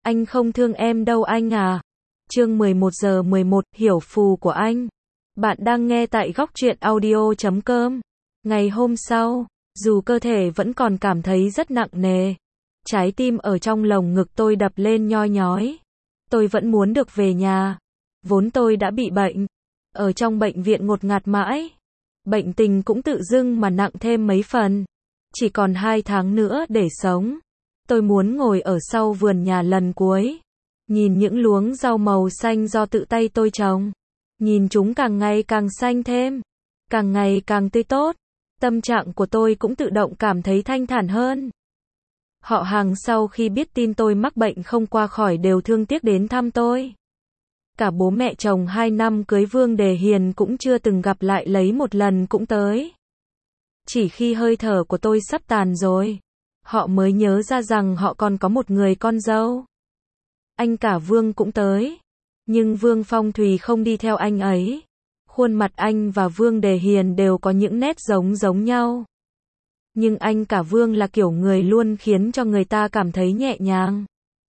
Anh không thương em đâu anh à. Chương 11 giờ 11, hiểu phù của anh. Bạn đang nghe tại góc truyện audio.com. Ngày hôm sau, dù cơ thể vẫn còn cảm thấy rất nặng nề, trái tim ở trong lồng ngực tôi đập lên nhoi nhói. Tôi vẫn muốn được về nhà. Vốn tôi đã bị bệnh, ở trong bệnh viện ngột ngạt mãi. Bệnh tình cũng tự dưng mà nặng thêm mấy phần. Chỉ còn 2 tháng nữa để sống. Tôi muốn ngồi ở sau vườn nhà lần cuối, nhìn những luống rau màu xanh do tự tay tôi trồng. Nhìn chúng càng ngày càng xanh thêm, càng ngày càng tươi tốt. Tâm trạng của tôi cũng tự động cảm thấy thanh thản hơn. Họ hàng sau khi biết tin tôi mắc bệnh không qua khỏi đều thương tiếc đến thăm tôi. Cả bố mẹ chồng 2 năm cưới Vương Đề Hiền cũng chưa từng gặp lại lấy một lần cũng tới. Chỉ khi hơi thở của tôi sắp tàn rồi, họ mới nhớ ra rằng họ còn có một người con dâu. Anh cả Vương cũng tới, nhưng Vương Phong Thùy không đi theo anh ấy. Khuôn mặt anh và Vương Đề Hiền đều có những nét giống nhau. Nhưng anh cả Vương là kiểu người luôn khiến cho người ta cảm thấy nhẹ nhàng,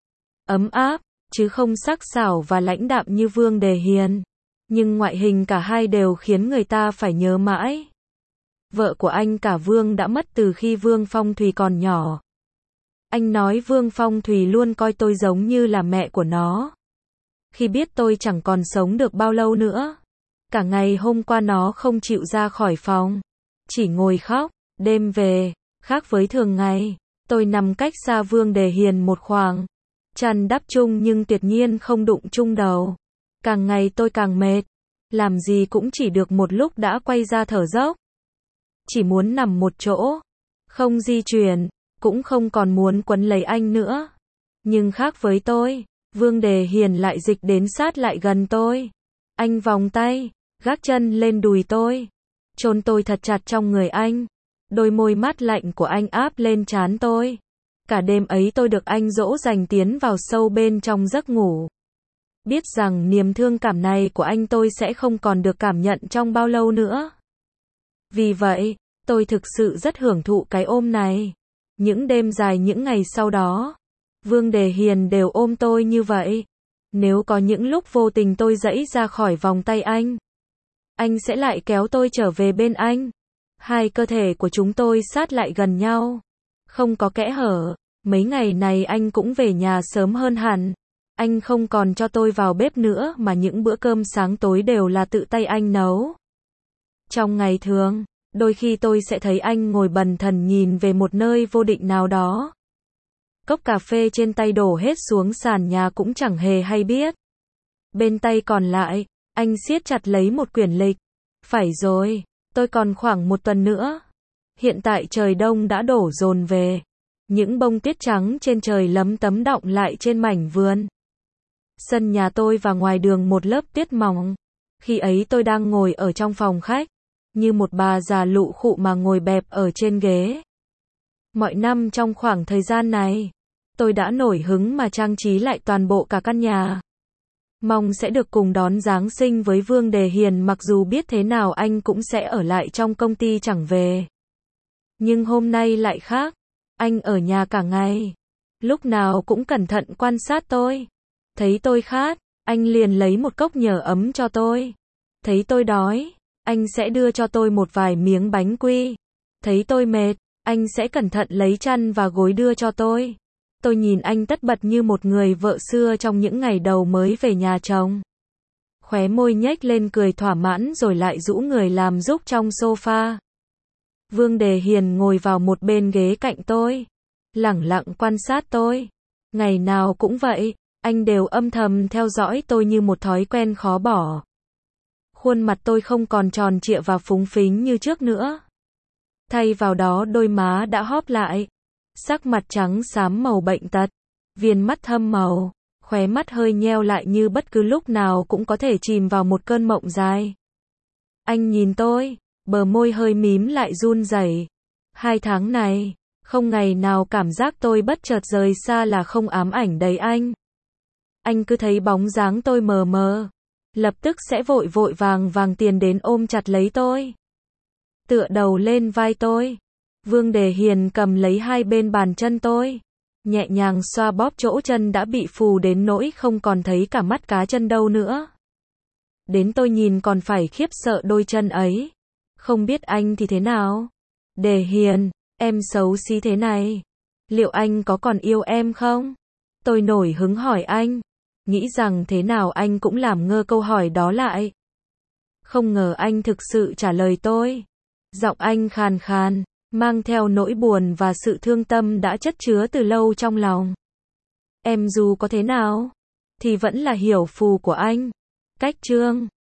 ấm áp, chứ không sắc sảo và lãnh đạm như Vương Đề Hiền. Nhưng ngoại hình cả hai đều khiến người ta phải nhớ mãi. Vợ của anh cả Vương đã mất từ khi Vương Phong Thùy còn nhỏ. Anh nói Vương Phong Thùy luôn coi tôi giống như là mẹ của nó. Khi biết tôi chẳng còn sống được bao lâu nữa, cả ngày hôm qua nó không chịu ra khỏi phòng, chỉ ngồi khóc. Đêm về, khác với thường ngày, tôi nằm cách xa Vương Đề Hiền một khoảng, chăn đắp chung nhưng tuyệt nhiên không đụng chung đầu. Càng ngày tôi càng mệt, làm gì cũng chỉ được một lúc đã quay ra thở dốc. Chỉ muốn nằm một chỗ, không di chuyển, cũng không còn muốn quấn lấy anh nữa. Nhưng khác với tôi, Vương Đề Hiền lại dịch đến sát lại gần tôi. Anh vòng tay, gác chân lên đùi tôi, chôn tôi thật chặt trong người anh. Đôi môi mát lạnh của anh áp lên trán tôi. Cả đêm ấy tôi được anh dỗ dành tiến vào sâu bên trong giấc ngủ. Biết rằng niềm thương cảm này của anh tôi sẽ không còn được cảm nhận trong bao lâu nữa. Vì vậy, tôi thực sự rất hưởng thụ cái ôm này. Những đêm dài những ngày sau đó, Vương Đề Hiền đều ôm tôi như vậy. Nếu có những lúc vô tình tôi giãy ra khỏi vòng tay anh sẽ lại kéo tôi trở về bên anh. Hai cơ thể của chúng tôi sát lại gần nhau, không có kẽ hở. Mấy ngày này anh cũng về nhà sớm hơn hẳn. Anh không còn cho tôi vào bếp nữa mà những bữa cơm sáng tối đều là tự tay anh nấu. Trong ngày thường, đôi khi tôi sẽ thấy anh ngồi bần thần nhìn về một nơi vô định nào đó. Cốc cà phê trên tay đổ hết xuống sàn nhà cũng chẳng hề hay biết. Bên tay còn lại, anh siết chặt lấy một quyển lịch. Phải rồi, tôi còn khoảng 1 tuần nữa. Hiện tại trời đông đã đổ dồn về. Những bông tuyết trắng trên trời lấm tấm đọng lại trên mảnh vườn. Sân nhà tôi và ngoài đường một lớp tuyết mỏng. Khi ấy tôi đang ngồi ở trong phòng khách, như một bà già lụ khụ mà ngồi bẹp ở trên ghế. Mọi năm trong khoảng thời gian này, tôi đã nổi hứng mà trang trí lại toàn bộ cả căn nhà. Mong sẽ được cùng đón Giáng sinh với Vương Đề Hiền, mặc dù biết thế nào anh cũng sẽ ở lại trong công ty chẳng về. Nhưng hôm nay lại khác. Anh ở nhà cả ngày, lúc nào cũng cẩn thận quan sát tôi. Thấy tôi khát, anh liền lấy một cốc nhờ ấm cho tôi. Thấy tôi đói, anh sẽ đưa cho tôi một vài miếng bánh quy. Thấy tôi mệt, anh sẽ cẩn thận lấy chăn và gối đưa cho tôi. Tôi nhìn anh tất bật như một người vợ xưa trong những ngày đầu mới về nhà chồng. Khóe môi nhếch lên cười thỏa mãn rồi lại rũ người làm giúp trong sofa. Vương Đề Hiền ngồi vào một bên ghế cạnh tôi, lẳng lặng quan sát tôi. Ngày nào cũng vậy, anh đều âm thầm theo dõi tôi như một thói quen khó bỏ. Khuôn mặt tôi không còn tròn trịa và phúng phính như trước nữa. Thay vào đó đôi má đã hóp lại, sắc mặt trắng xám màu bệnh tật, viền mắt thâm màu, khóe mắt hơi nheo lại như bất cứ lúc nào cũng có thể chìm vào một cơn mộng dài. Anh nhìn tôi, bờ môi hơi mím lại run rẩy. 2 tháng này, không ngày nào cảm giác tôi bất chợt rời xa là không ám ảnh đầy anh. Anh cứ thấy bóng dáng tôi mờ mờ, lập tức sẽ vội vàng tiến đến ôm chặt lấy tôi, tựa đầu lên vai tôi. Vương Đề Hiền cầm lấy hai bên bàn chân tôi, nhẹ nhàng xoa bóp chỗ chân đã bị phù đến nỗi không còn thấy cả mắt cá chân đâu nữa. Đến tôi nhìn còn phải khiếp sợ đôi chân ấy. Không biết anh thì thế nào? Đề Hiền, em xấu xí thế này. Liệu anh có còn yêu em không? Tôi nổi hứng hỏi anh. Nghĩ rằng thế nào anh cũng làm ngơ câu hỏi đó lại. Không ngờ anh thực sự trả lời tôi. Giọng anh khàn khàn, mang theo nỗi buồn và sự thương tâm đã chất chứa từ lâu trong lòng. Em dù có thế nào, thì vẫn là hiểu phù của anh. Cách chương